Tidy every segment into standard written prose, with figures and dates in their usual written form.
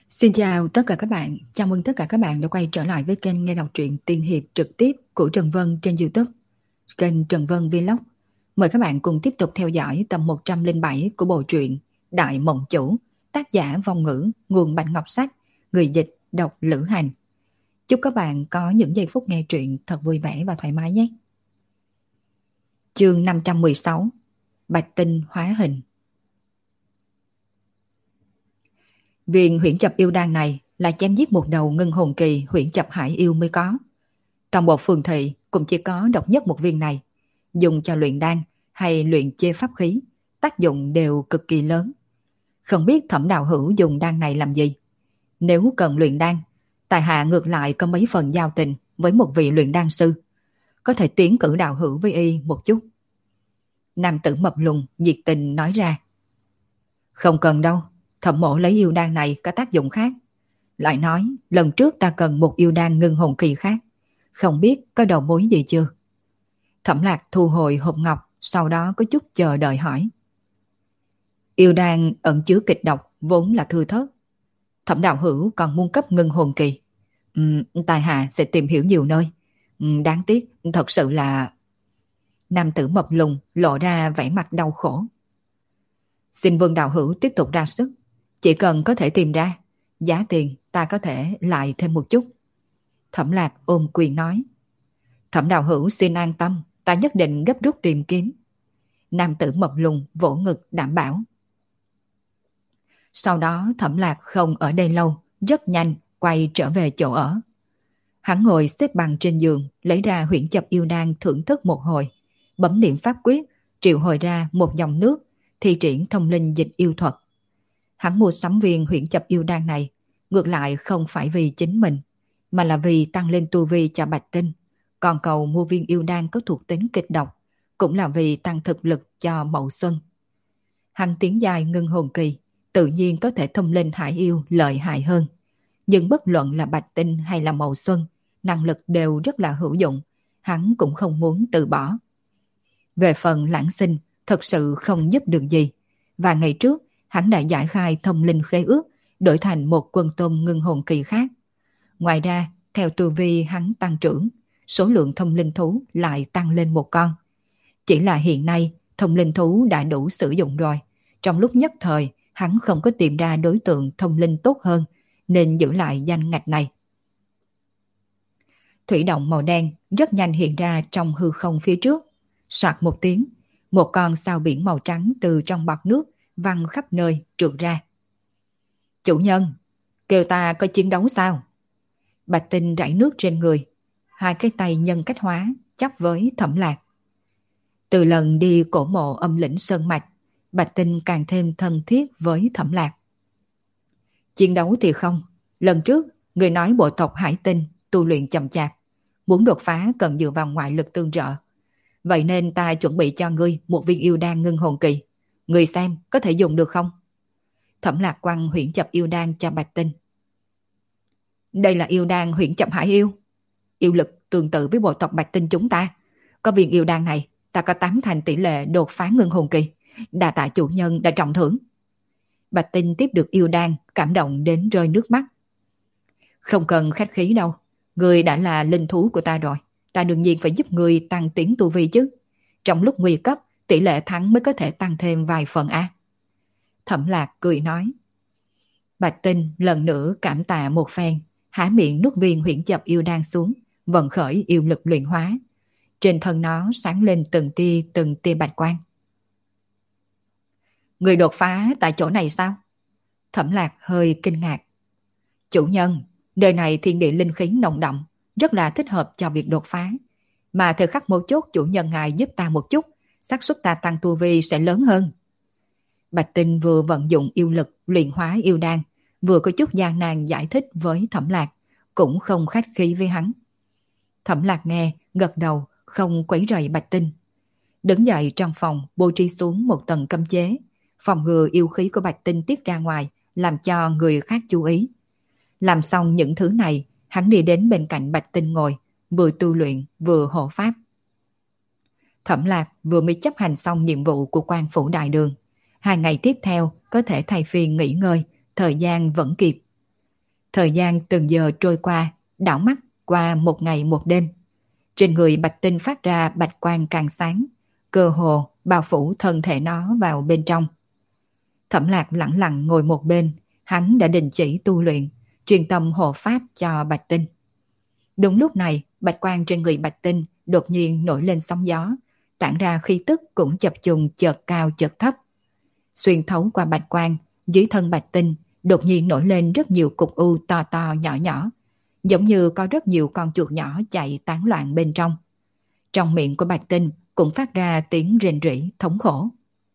Xin chào tất cả các bạn, chào mừng tất cả các bạn đã quay trở lại với kênh nghe đọc truyện tiên hiệp trực tiếp của Trần Vân trên YouTube, kênh Trần Vân Vlog. Mời các bạn cùng tiếp tục theo dõi tập 107 của bộ truyện Đại Mộng Chủ, tác giả Vong Ngữ, nguồn Bạch Ngọc Sách, người dịch đọc Lữ Hành. Chúc các bạn có những giây phút nghe truyện thật vui vẻ và thoải mái nhé. Chương 516, Bạch Tinh hóa hình. Viên huyễn chập yêu đan này là chém giết một đầu ngân hồn kỳ huyễn chập hải yêu mới có. Toàn bộ phường thị cũng chỉ có độc nhất một viên này. Dùng cho luyện đan hay luyện chê pháp khí, tác dụng đều cực kỳ lớn. Không biết Thẩm Đạo Hữu dùng đan này làm gì. Nếu cần luyện đan, tài hạ ngược lại có mấy phần giao tình với một vị luyện đan sư. Có thể tiến cử Đạo Hữu với y một chút. Nam tử mập lùn nhiệt tình nói ra. Không cần đâu, Thẩm mộ lấy yêu đan này có tác dụng khác. Lại nói, lần trước ta cần một yêu đan ngưng hồn kỳ khác. Không biết có đầu mối gì chưa? Thẩm Lạc thu hồi hộp ngọc, sau đó có chút chờ đợi hỏi. Yêu đan ẩn chứa kịch độc vốn là thưa thớt. Thẩm Đạo Hữu còn muốn cấp ngưng hồn kỳ. Tài hạ sẽ tìm hiểu nhiều nơi. Đáng tiếc, thật sự là... Nam tử mập lùn lộ ra vẻ mặt đau khổ. Xin Vương Đạo Hữu tiếp tục ra sức. Chỉ cần có thể tìm ra, giá tiền ta có thể lại thêm một chút. Thẩm Lạc ôm quyền nói. Thẩm Đạo Hữu xin an tâm, ta nhất định gấp rút tìm kiếm. Nam tử mập lùn vỗ ngực đảm bảo. Sau đó Thẩm Lạc không ở đây lâu, rất nhanh quay trở về chỗ ở. Hắn ngồi xếp bằng trên giường, lấy ra huyễn chập yêu đan thưởng thức một hồi, bấm niệm pháp quyết, triệu hồi ra một dòng nước, thi triển thông linh dịch yêu thuật. Hắn mua sắm viên huyễn chập yêu đan này, ngược lại không phải vì chính mình, mà là vì tăng lên tu vi cho Bạch Tinh. Còn cầu mua viên yêu đan có thuộc tính kịch độc, cũng là vì tăng thực lực cho Mậu Xuân. Hắn tiến dài ngưng hồn kỳ, tự nhiên có thể thông linh hải yêu lợi hại hơn. Nhưng bất luận là Bạch Tinh hay là Mậu Xuân, năng lực đều rất là hữu dụng, hắn cũng không muốn từ bỏ. Về phần Lãng Sinh, thật sự không giúp được gì. Và ngày trước, hắn đã giải khai thông linh khế ước, đổi thành một quân tôn ngưng hồn kỳ khác. Ngoài ra, theo tu vi hắn tăng trưởng, số lượng thông linh thú lại tăng lên một con. Chỉ là hiện nay, thông linh thú đã đủ sử dụng rồi. Trong lúc nhất thời, hắn không có tìm ra đối tượng thông linh tốt hơn, nên giữ lại danh ngạch này. Thủy động màu đen rất nhanh hiện ra trong hư không phía trước. Soạt một tiếng, một con sao biển màu trắng từ trong bọt nước văng khắp nơi trượt ra. Chủ nhân, kêu ta có chiến đấu sao? Bạch Tinh rải nước trên người, hai cái tay nhân cách hóa chắp với Thẩm Lạc. Từ lần đi cổ mộ âm lĩnh Sơn Mạch, Bạch Tinh càng thêm thân thiết với Thẩm Lạc. Chiến đấu thì không, lần trước người nói bộ tộc Hải Tinh tu luyện chậm chạp, muốn đột phá cần dựa vào ngoại lực tương trợ. Vậy nên ta chuẩn bị cho ngươi một viên yêu đan ngưng hồn kỳ. Ngươi xem có thể dùng được không? Thẩm Lạc quăng huyễn chập yêu đan cho Bạch Tinh. Đây là yêu đan huyễn chập hải yêu. Yêu lực tương tự với bộ tộc Bạch Tinh chúng ta. Có viên yêu đan này, ta có 8 thành tỷ lệ đột phá ngưng hồn kỳ. Đa tạ chủ nhân đã trọng thưởng. Bạch Tinh tiếp được yêu đan, cảm động đến rơi nước mắt. Không cần khách khí đâu. Ngươi đã là linh thú của ta rồi. Ta đương nhiên phải giúp ngươi tăng tiến tu vi chứ. Trong lúc nguy cấp, tỷ lệ thắng mới có thể tăng thêm vài phần a. Thẩm Lạc cười nói. Bạch Tinh lần nữa cảm tạ một phen, há miệng nuốt viên huyễn chập yêu đan xuống, vận khởi yêu lực luyện hóa. Trên thân nó sáng lên từng tia bạch quang. Người đột phá tại chỗ này sao? Thẩm Lạc hơi kinh ngạc. Chủ nhân, nơi này thiên địa linh khí nồng đậm, rất là thích hợp cho việc đột phá. Mà thời khắc mấu chốt chủ nhân ngài giúp ta một chút, xác suất ta tăng tu vi sẽ lớn hơn. Bạch Tinh vừa vận dụng yêu lực luyện hóa yêu đan, vừa có chút gian nan giải thích với Thẩm Lạc, cũng không khách khí với hắn. Thẩm Lạc nghe, gật đầu, không quấy rầy Bạch Tinh. Đứng dậy trong phòng, bố trí xuống một tầng cấm chế, phòng ngừa yêu khí của Bạch Tinh tiết ra ngoài, làm cho người khác chú ý. Làm xong những thứ này, hắn đi đến bên cạnh Bạch Tinh ngồi, vừa tu luyện vừa hộ pháp. Thẩm Lạc vừa mới chấp hành xong nhiệm vụ của quan phủ đại đường. 2 ngày tiếp theo có thể thay phiên nghỉ ngơi, thời gian vẫn kịp. Thời gian từng giờ trôi qua, đảo mắt qua một ngày một đêm. Trên người Bạch Tinh phát ra bạch quang càng sáng, cơ hồ bao phủ thân thể nó vào bên trong. Thẩm Lạc lẳng lặng ngồi một bên, hắn đã đình chỉ tu luyện, truyền tâm hộ pháp cho Bạch Tinh. Đúng lúc này, bạch quang trên người Bạch Tinh đột nhiên nổi lên sóng gió, tản ra khí tức cũng chập trùng chợt cao chợt thấp. Xuyên thấu qua bạch quang, dưới thân Bạch Tinh đột nhiên nổi lên rất nhiều cục u to to nhỏ nhỏ, giống như có rất nhiều con chuột nhỏ chạy tán loạn bên trong. Trong miệng của Bạch Tinh cũng phát ra tiếng rền rỉ thống khổ.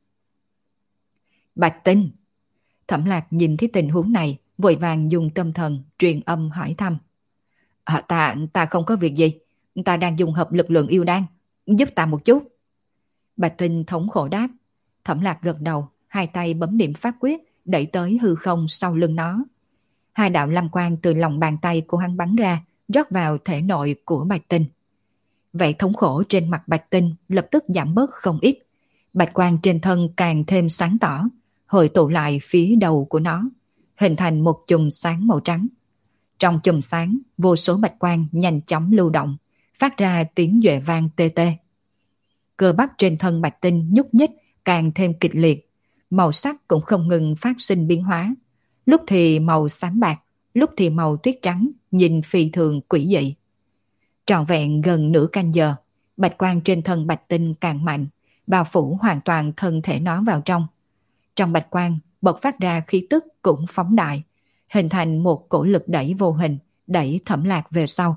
Bạch Tinh! Thẩm Lạc nhìn thấy tình huống này, vội vàng dùng tâm thần truyền âm hỏi thăm. Ta không có việc gì, ta đang dùng hợp lực lượng yêu đan, giúp ta một chút. Bạch Tinh thống khổ đáp. Thẩm Lạc gật đầu, hai tay bấm niệm pháp quyết, đẩy tới hư không sau lưng nó. Hai đạo lam quang từ lòng bàn tay của hắn bắn ra, rót vào thể nội của Bạch Tinh. Vậy thống khổ trên mặt Bạch Tinh lập tức giảm bớt không ít. Bạch quang trên thân càng thêm sáng tỏ, hội tụ lại phía đầu của nó, hình thành một chùm sáng màu trắng. Trong chùm sáng, vô số bạch quang nhanh chóng lưu động, phát ra tiếng duệ vang tê tê. Cơ bắp trên thân Bạch Tinh nhúc nhích càng thêm kịch liệt, màu sắc cũng không ngừng phát sinh biến hóa. Lúc thì màu xám bạc, lúc thì màu tuyết trắng, nhìn phi thường quỷ dị. Trọn vẹn gần nửa canh giờ, bạch quang trên thân Bạch Tinh càng mạnh, bao phủ hoàn toàn thân thể nó vào trong. Trong bạch quang bộc phát ra khí tức cũng phóng đại, hình thành một cổ lực đẩy vô hình, đẩy Thẩm Lạc về sau.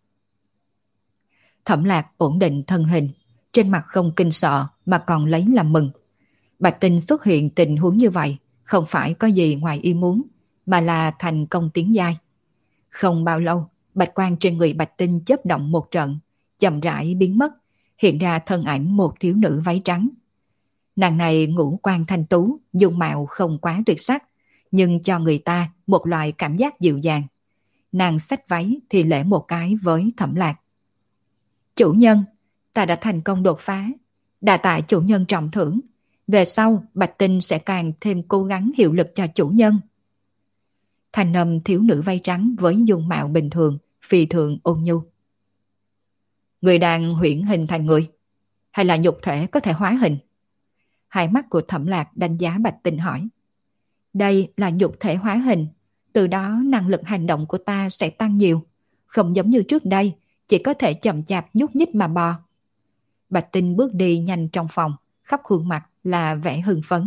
Thẩm Lạc ổn định thân hình, trên mặt không kinh sợ mà còn lấy làm mừng. Bạch Tinh xuất hiện tình huống như vậy, không phải có gì ngoài ý muốn, mà là thành công tiến giai. Không bao lâu, bạch quang trên người Bạch Tinh chớp động một trận, chậm rãi biến mất, hiện ra thân ảnh một thiếu nữ váy trắng. Nàng này ngũ quan thanh tú, dung mạo không quá tuyệt sắc, nhưng cho người ta một loại cảm giác dịu dàng. Nàng xách váy thì lễ một cái với Thẩm Lạc. Chủ nhân, ta đã thành công đột phá, đa tạ chủ nhân trọng thưởng. Về sau, Bạch Tinh sẽ càng thêm cố gắng hiệu lực cho chủ nhân. Thanh âm thiếu nữ váy trắng với dung mạo bình thường, phi thường ôn nhu. Người đang huyễn hình thành người, hay là nhục thể có thể hóa hình? Hai mắt của Thẩm Lạc đánh giá Bạch Tinh hỏi. Đây là nhục thể hóa hình, từ đó năng lực hành động của ta sẽ tăng nhiều, không giống như trước đây, chỉ có thể chậm chạp nhúc nhích mà bò. Bạch Tinh bước đi nhanh trong phòng, khắp khuôn mặt là vẻ hưng phấn.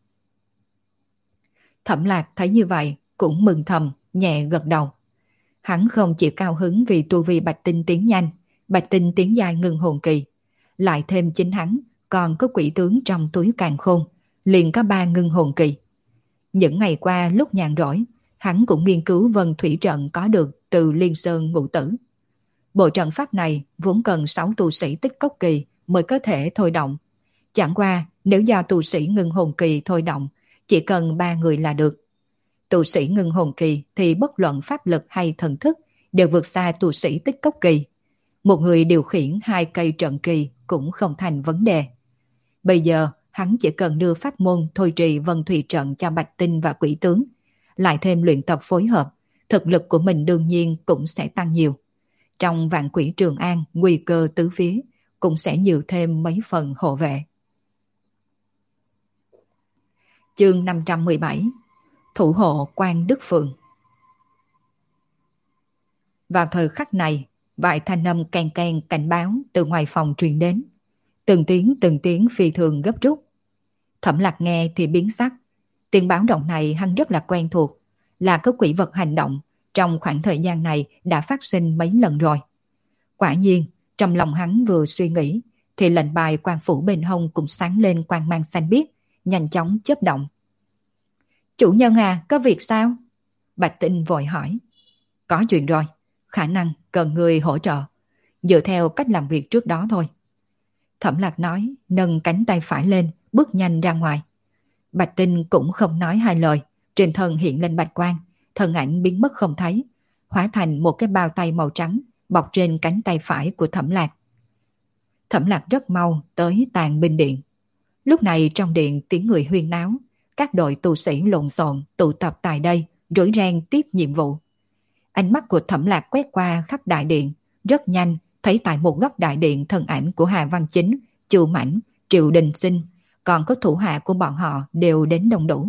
Thẩm Lạc thấy như vậy, cũng mừng thầm, nhẹ gật đầu. Hắn không chỉ cao hứng vì tu vi Bạch Tinh tiến nhanh, Bạch Tinh tiến dài ngưng hồn kỳ, lại thêm chính hắn còn có quỷ tướng trong túi càn khôn, liền có 3 ngưng hồn kỳ. Những ngày qua lúc nhàn rỗi, hắn cũng nghiên cứu vân thủy trận có được từ Liên Sơn Ngũ Tử. Bộ trận pháp này vốn cần 6 tu sĩ tích cốc kỳ mới có thể thôi động. Chẳng qua nếu do tu sĩ ngưng hồn kỳ thôi động, chỉ cần 3 người là được. Tu sĩ ngưng hồn kỳ thì bất luận pháp lực hay thần thức đều vượt xa tu sĩ tích cốc kỳ. Một người điều khiển 2 cây trận kỳ cũng không thành vấn đề. Bây giờ hắn chỉ cần đưa pháp môn thôi trì vân thủy trận cho Bạch Tinh và quỷ tướng, lại thêm luyện tập phối hợp, thực lực của mình đương nhiên cũng sẽ tăng nhiều. Trong vạn quỷ Trường An nguy cơ tứ phía, cũng sẽ nhiều thêm mấy phần hộ vệ. Chương 517 Thủ hộ Quan Đức Phượng. Vào thời khắc này, vài thanh âm keng keng cảnh báo từ ngoài phòng truyền đến. Từng tiếng phi thường gấp rút. Thẩm Lạc nghe thì biến sắc. Tiếng báo động này hắn rất là quen thuộc, là có quỷ vật hành động, trong khoảng thời gian này đã phát sinh mấy lần rồi. Quả nhiên, trong lòng hắn vừa suy nghĩ, thì lệnh bài quan phủ bên hông cũng sáng lên quang mang xanh biếc, nhanh chóng chớp động. Chủ nhân à, có việc sao? Bạch Tinh vội hỏi. Có chuyện rồi, khả năng cần người hỗ trợ, dựa theo cách làm việc trước đó thôi. Thẩm Lạc nói, nâng cánh tay phải lên, bước nhanh ra ngoài. Bạch Tinh cũng không nói hai lời, trên thân hiện lên bạch quang, thân ảnh biến mất không thấy, hóa thành một cái bao tay màu trắng bọc trên cánh tay phải của Thẩm Lạc. Thẩm Lạc rất mau tới Tàn Binh Điện. Lúc này trong điện tiếng người huyên náo, các đội tu sĩ lộn xộn tụ tập tại đây, rối ren tiếp nhiệm vụ. Ánh mắt của Thẩm Lạc quét qua khắp đại điện, rất nhanh thấy tại một góc đại điện thân ảnh của Hà Văn Chính, Chu Mãnh, Triệu Đình Sinh, còn có thủ hạ của bọn họ đều đến đông đủ.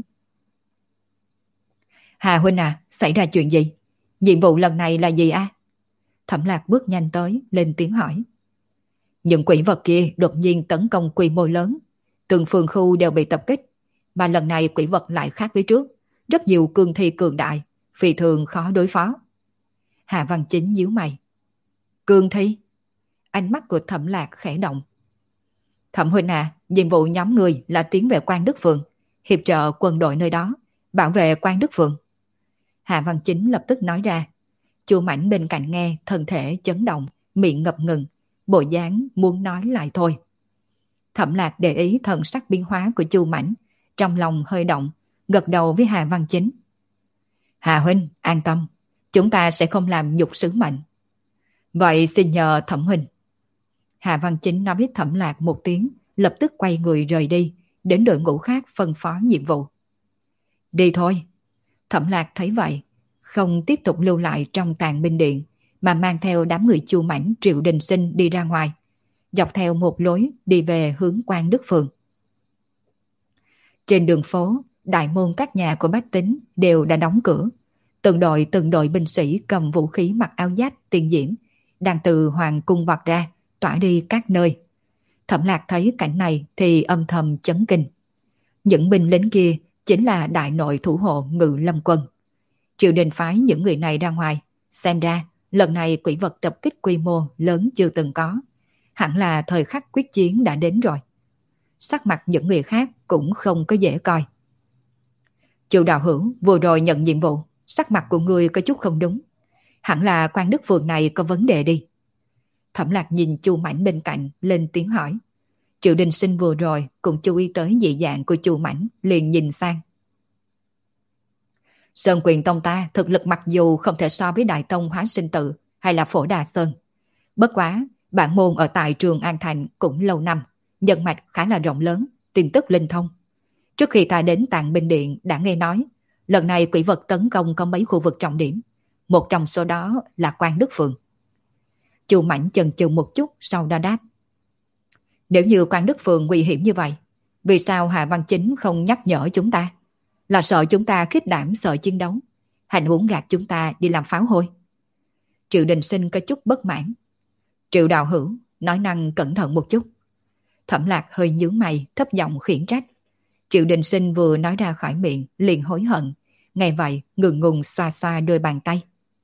Hà huynh à, xảy ra chuyện gì? Nhiệm vụ lần này là gì a? Thẩm Lạc bước nhanh tới, lên tiếng hỏi. Những quỷ vật kia đột nhiên tấn công quy mô lớn, từng phường khu đều bị tập kích, mà lần này quỷ vật lại khác với trước, rất nhiều cương thi cường đại, phi thường khó đối phó. Hà Văn Chính nhíu mày. Cương thi? Ánh mắt của Thẩm Lạc khẽ động. Thẩm huynh à, nhiệm vụ nhóm người là tiến về Quan Đức Phường, hiệp trợ quân đội nơi đó, bảo vệ Quan Đức Phường. Hà Văn Chính lập tức nói ra. Chu Mãnh bên cạnh nghe, thân thể chấn động, miệng ngập ngừng, bộ dáng muốn nói lại thôi. Thẩm Lạc để ý thần sắc biến hóa của Chu Mãnh, trong lòng hơi động, gật đầu với Hà Văn Chính. Hà huynh, an tâm, chúng ta sẽ không làm nhục sứ mệnh. Vậy xin nhờ Thẩm huynh. Hà Văn Chính nói với Thẩm Lạc một tiếng, lập tức quay người rời đi, đến đội ngũ khác phân phó nhiệm vụ. Đi thôi. Thẩm Lạc thấy vậy, không tiếp tục lưu lại trong tàn binh điện, mà mang theo đám người Chu Mãnh, Triệu Đình Sinh đi ra ngoài, dọc theo một lối đi về hướng Quan Đức Phường. Trên đường phố, đại môn các nhà của bách tính đều đã đóng cửa. Từng đội binh sĩ cầm vũ khí mặc áo giáp tiên diễm, đang từ hoàng cung vọt ra, tỏa đi các nơi. Thẩm Lạc thấy cảnh này thì âm thầm chấn kinh. Những binh lính kia chính là đại nội thủ hộ Ngự Lâm Quân. Triều đình phái những người này ra ngoài, xem ra lần này quỷ vật tập kích quy mô lớn chưa từng có. Hẳn là thời khắc quyết chiến đã đến rồi. Sắc mặt những người khác cũng không có dễ coi. Chu đạo hữu vừa rồi nhận nhiệm vụ, sắc mặt của người có chút không đúng. Hẳn là Quan Đức Phường này có vấn đề đi. Thẩm Lạc nhìn Chu Mãnh bên cạnh, lên tiếng hỏi. Triệu Đình Sinh vừa rồi cũng chú ý tới dị dạng của Chu Mãnh, liền nhìn sang. Sơn Quyền Tông ta thực lực mặc dù không thể so với Đại Tông Hóa Sinh Tự hay là Phổ Đà Sơn. Bất quá, bản môn ở tại Trường An Thành cũng lâu năm, nhân mạch khá là rộng lớn, tin tức linh thông. Trước khi ta đến Tạng Binh Điện đã nghe nói, lần này quỷ vật tấn công có mấy khu vực trọng điểm, một trong số đó là Quan Đức Phường. Chu Mãnh chần chừ một chút sau đó đáp. Nếu như Quan Đức Phường nguy hiểm như vậy, vì sao Hạ Văn Chính không nhắc nhở chúng ta? Là sợ chúng ta khiếp đảm sợ chiến đấu, hay muốn gạt chúng ta đi làm pháo hôi? Triệu Đình Sinh có chút bất mãn. Triệu đạo hữu, nói năng cẩn thận một chút. Thẩm Lạc hơi nhướng mày, thấp giọng khiển trách. Triệu Đình Sinh vừa nói ra khỏi miệng, liền hối hận. Nghe vậy, ngượng ngùng xoa xoa đôi bàn tay.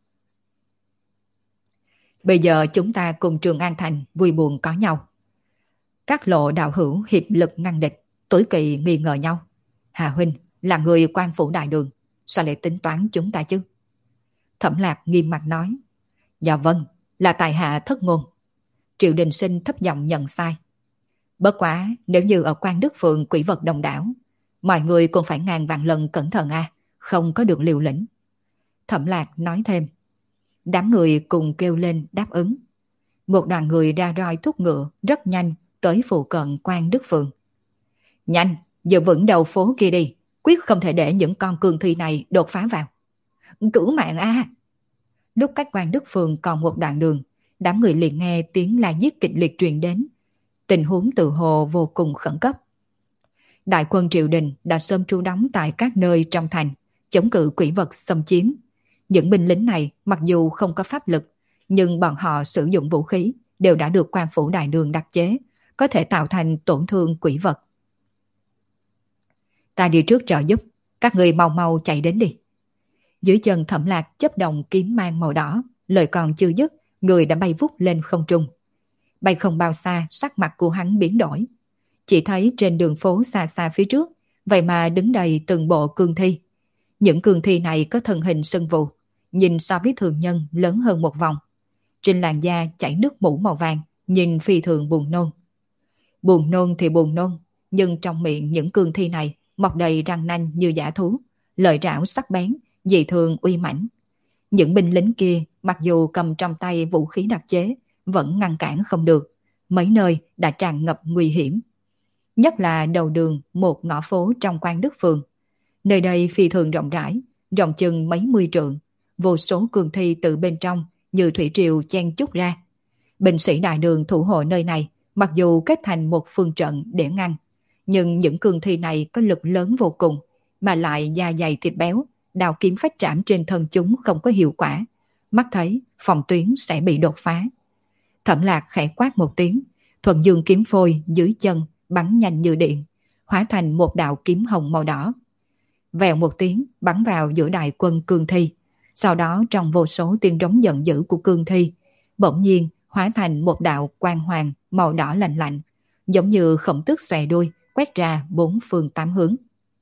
Bây giờ chúng ta cùng Trường An Thành vui buồn có nhau. Các lộ đạo hữu hiệp lực ngăn địch, tối kỵ nghi ngờ nhau. Hà huynh là người quan phủ đại đường, sao lại tính toán chúng ta chứ? Thẩm Lạc nghiêm mặt nói. Dạ vâng, là tài hạ thất ngôn. Triệu Đình Sinh thấp giọng nhận sai. Bất quá, nếu như ở Quan Đức Phường quỷ vật đông đảo, mọi người cũng phải ngàn vạn lần cẩn thận không có được liều lĩnh. Thẩm Lạc nói thêm. Đám người cùng kêu lên đáp ứng. Một đoàn người ra roi thúc ngựa rất nhanh tới phụ cận Quan Đức Phường. Nhanh, giữ vững đầu phố kia đi, quyết không thể để những con cương thi này đột phá vào. Cửu mạng Lúc cách Quan Đức Phường còn một đoạn đường, đám người liền nghe tiếng la giết kịch liệt truyền đến. Tình huống tự hồ vô cùng khẩn cấp. Đại quân triều đình đã sớm trú đóng tại các nơi trong thành, chống cự quỷ vật xâm chiếm. Những binh lính này mặc dù không có pháp lực, nhưng bọn họ sử dụng vũ khí đều đã được quan phủ đại đường đặc chế, có thể tạo thành tổn thương quỷ vật. Ta đi trước trợ giúp, các người mau mau chạy đến đi. Dưới chân Thẩm Lạc chớp động kiếm mang màu đỏ, lời còn chưa dứt, người đã bay vút lên không trung. Bay không bao xa, sắc mặt của hắn biến đổi. Chỉ thấy trên đường phố xa xa phía trước, vậy mà đứng đầy từng bộ cương thi. Những cương thi này có thân hình sưng vù, nhìn so với thường nhân lớn hơn một vòng. Trên làn da chảy nước mủ màu vàng, nhìn phi thường buồn nôn. Buồn nôn thì buồn nôn, nhưng trong miệng những cương thi này mọc đầy răng nanh như dã thú, lợi rảo sắc bén, dị thường uy mãnh. Những binh lính kia mặc dù cầm trong tay vũ khí đặc chế, vẫn ngăn cản không được, mấy nơi đã tràn ngập nguy hiểm. Nhất là đầu đường một ngõ phố trong Quan Đức Phường. Nơi đây phi thường rộng rãi, rộng chừng mấy mươi trượng, vô số cương thi từ bên trong như thủy triều chen chúc ra. Binh sĩ đại đường thủ hộ nơi này mặc dù kết thành một phương trận để ngăn, nhưng những cương thi này có lực lớn vô cùng, mà lại da dày thịt béo, đao kiếm phách trảm trên thân chúng không có hiệu quả. Mắt thấy phòng tuyến sẽ bị đột phá. Thẩm Lạc khẽ quát một tiếng, thuần dương kiếm phôi dưới chân bắn nhanh như điện, hóa thành một đạo kiếm hồng màu đỏ. Vèo một tiếng bắn vào giữa đại quân cương thi, sau đó trong vô số tiếng rống giận dữ của cương thi, bỗng nhiên hóa thành một đạo quang hoàng màu đỏ lạnh lạnh, giống như khổng tước xòe đuôi quét ra bốn phương tám hướng.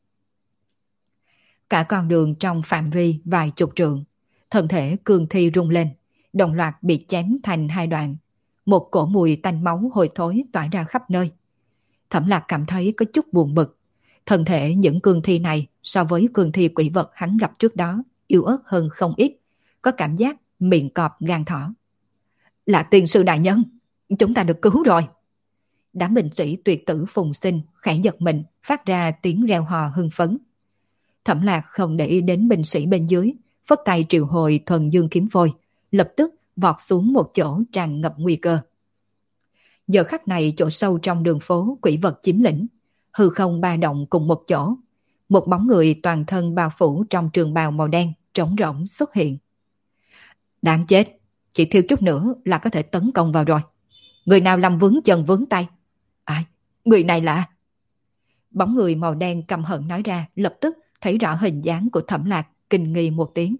Cả con đường trong phạm vi vài chục trượng, thân thể cương thi rung lên, đồng loạt bị chém thành hai đoạn. Một cổ mùi tanh máu hôi thối tỏa ra khắp nơi. Thẩm Lạc cảm thấy có chút buồn bực. Thân thể những cương thi này so với cương thi quỷ vật hắn gặp trước đó yếu ớt hơn không ít, có cảm giác miệng cọp gan thỏ. Là tiền sư đại nhân, chúng ta được cứu rồi. Đám binh sĩ tuyệt tử phùng sinh khẽ giật mình, phát ra tiếng reo hò hưng phấn. Thẩm Lạc không để ý đến binh sĩ bên dưới, phất tay triệu hồi thuần dương kiếm phôi, lập tức vọt xuống một chỗ tràn ngập nguy cơ. Giờ khắc này chỗ sâu trong đường phố quỷ vật chiếm lĩnh, hư không ba động cùng một chỗ. Một bóng người toàn thân bao phủ trong trường bào màu đen trống rỗng xuất hiện. Đáng chết, chỉ thiếu chút nữa là có thể tấn công vào rồi. Người nào làm vướng chân vướng tay? Ai? Người này là... Bóng người màu đen căm hận nói ra, lập tức thấy rõ hình dáng của Thẩm Lạc, kinh nghi một tiếng.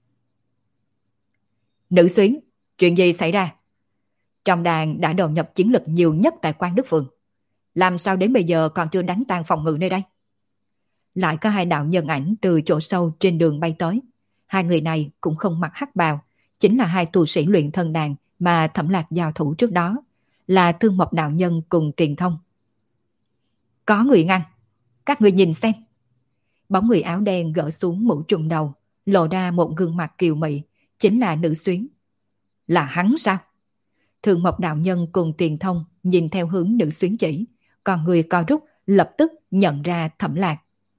Nữ Xuyến, chuyện gì xảy ra? Trong đàn đã đầu nhập chiến lực nhiều nhất tại Quan Đức Phường. Làm sao đến bây giờ còn chưa đánh tan phòng ngự nơi đây? Lại có hai đạo nhân ảnh từ chỗ sâu trên đường bay tới. Hai người này cũng không mặc hắc bào, chính là hai tu sĩ luyện thân đàn mà Thẩm Lạc giao thủ trước đó, là Thương Mộc đạo nhân cùng Tiền Thông. Có người ngăn, các người nhìn xem. Bóng người áo đen gỡ xuống mũ trùm đầu, lộ ra một gương mặt kiều mị, chính là Nữ Xuyến. Là hắn sao? Thương Mộc đạo nhân cùng Tiền Thông nhìn theo hướng Nữ Xuyến chỉ, còn người co rút lập tức nhận ra Thẩm Lạc.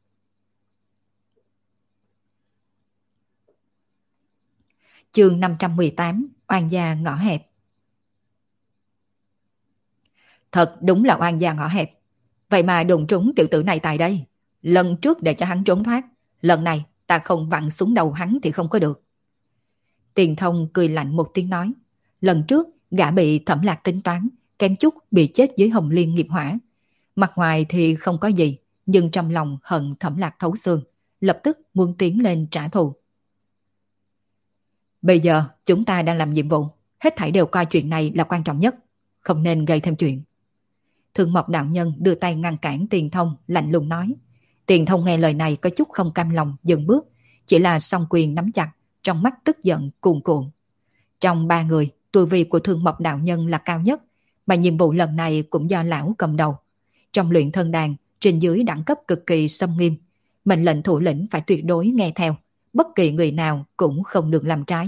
Chương 518, oan gia ngõ hẹp. Thật đúng là oan gia ngõ hẹp. Vậy mà đụng trúng tiểu tử này tại đây. Lần trước để cho hắn trốn thoát, lần này ta không vặn xuống đầu hắn thì không có được. Tiền Thông cười lạnh một tiếng nói. Lần trước gã bị Thẩm Lạc tính toán, kém chút bị chết dưới Hồng Liên nghiệp hỏa. Mặt ngoài thì không có gì, nhưng trong lòng hận Thẩm Lạc thấu xương, lập tức muốn tiến lên trả thù. Bây giờ chúng ta đang làm nhiệm vụ, hết thảy đều coi chuyện này là quan trọng nhất, không nên gây thêm chuyện. Thương Mộc đạo nhân đưa tay ngăn cản Tiền Thông, lạnh lùng nói. Tiền Thông nghe lời này có chút không cam lòng, dừng bước, chỉ là song quyền nắm chặt, trong mắt tức giận cuồn cuộn. Trong ba người, tu vi của Thương Mộc đạo nhân là cao nhất, mà nhiệm vụ lần này cũng do lão cầm đầu. Trong luyện thân đàn, trên dưới đẳng cấp cực kỳ xâm nghiêm, mệnh lệnh thủ lĩnh phải tuyệt đối nghe theo, bất kỳ người nào cũng không được làm trái.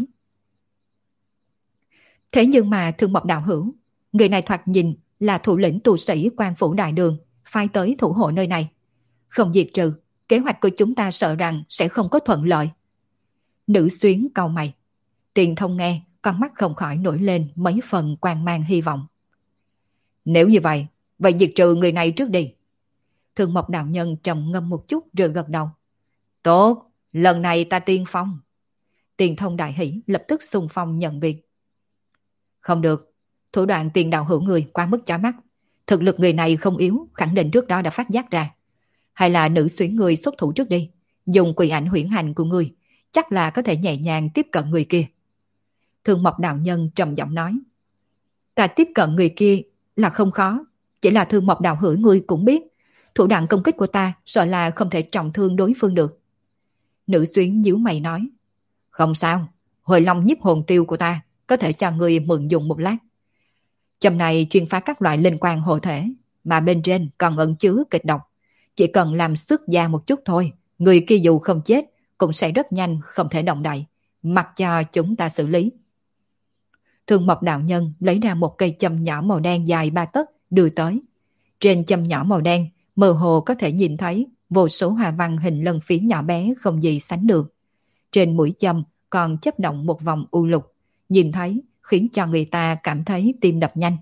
Thế nhưng mà Thương Mộc đạo hữu, người này thoạt nhìn là thủ lĩnh tù sĩ Quan Phủ Đại Đường, phái tới thủ hộ nơi này. Không diệt trừ, kế hoạch của chúng ta sợ rằng sẽ không có thuận lợi. Nữ Xuyến cau mày. Tiền Thông nghe, con mắt không khỏi nổi lên mấy phần quang mang hy vọng. Nếu như vậy, vậy diệt trừ người này trước đi. Thương Mộc đạo nhân trầm ngâm một chút rồi gật đầu. Tốt, lần này ta tiên phong. Tiền Thông đại hỷ lập tức xung phong nhận việc. Không được, thủ đoạn Tiền đạo hữu người quá mức chói mắt. Thực lực người này không yếu, khẳng định trước đó đã phát giác ra. Hay là Nữ Xuyến người xuất thủ trước đi, dùng quỷ ảnh huyễn hành của người, chắc là có thể nhẹ nhàng tiếp cận người kia. Thương Mộc đạo nhân trầm giọng nói. Ta tiếp cận người kia là không khó, chỉ là Thương Mộc đạo hữu người cũng biết, thủ đoạn công kích của ta sợ là không thể trọng thương đối phương được. Nữ Xuyến nhíu mày nói. Không sao, hồi long nhiếp hồn tiêu của ta có thể cho người mượn dùng một lát. Châm này chuyên phá các loại linh quan hộ thể, mà bên trên còn ẩn chứa kịch độc. Chỉ cần làm sức da một chút thôi, người kia dù không chết cũng sẽ rất nhanh không thể động đậy, mặc cho chúng ta xử lý. Thương Mộc đạo nhân lấy ra một cây châm nhỏ màu đen dài 3 tấc đưa tới. Trên châm nhỏ màu đen mơ hồ có thể nhìn thấy vô số hoa văn hình lân phiến nhỏ bé không gì sánh được. Trên mũi châm còn chấp động một vòng u lục, nhìn thấy khiến cho người ta cảm thấy tim đập nhanh.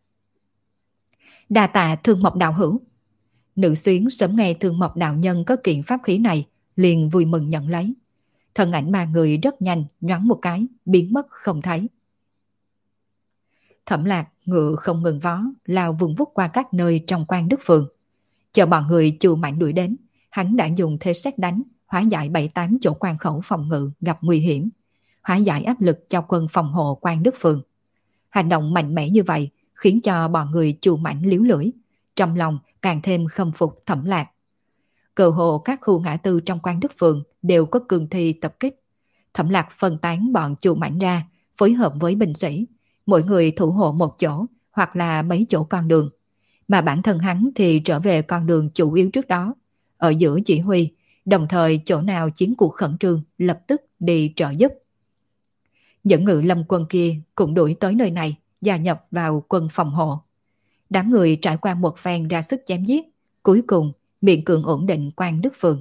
Đa tạ Thương Mộc đạo hữu. Nữ xuyến sớm nghe Thương Mộc đạo nhân có kiện pháp khí này, liền vui mừng nhận lấy. Thân ảnh ma người rất nhanh nhoáng một cái, biến mất không thấy. Thẩm Lạc ngựa không ngừng vó, lao vùng vút qua các nơi trong Quan Đức Phường. Chờ bọn người Chu Mãnh đuổi đến, hắn đã dùng thế xét đánh, hóa giải 7-8 chỗ quan khẩu phòng ngự gặp nguy hiểm, hóa giải áp lực cho quân phòng hộ Quan Đức Phường. Hành động mạnh mẽ như vậy khiến cho bọn người Chu Mãnh liếu lưỡi, trong lòng càng thêm khâm phục Thẩm Lạc. Cơ hồ các khu ngã tư trong Quan Đức Phường đều có cường thi tập kích. Thẩm Lạc phân tán bọn Chu Mãnh ra, phối hợp với binh sĩ, mỗi người thủ hộ một chỗ hoặc là mấy chỗ con đường, mà bản thân hắn thì trở về con đường chủ yếu trước đó, ở giữa chỉ huy, đồng thời chỗ nào chiến cuộc khẩn trương lập tức đi trợ giúp. Những ngự lâm quân kia cũng đuổi tới nơi này, gia nhập vào quân phòng hộ. Đám người trải qua một phen ra sức chém giết, cuối cùng miễn cưỡng ổn định Quan Đức Phường.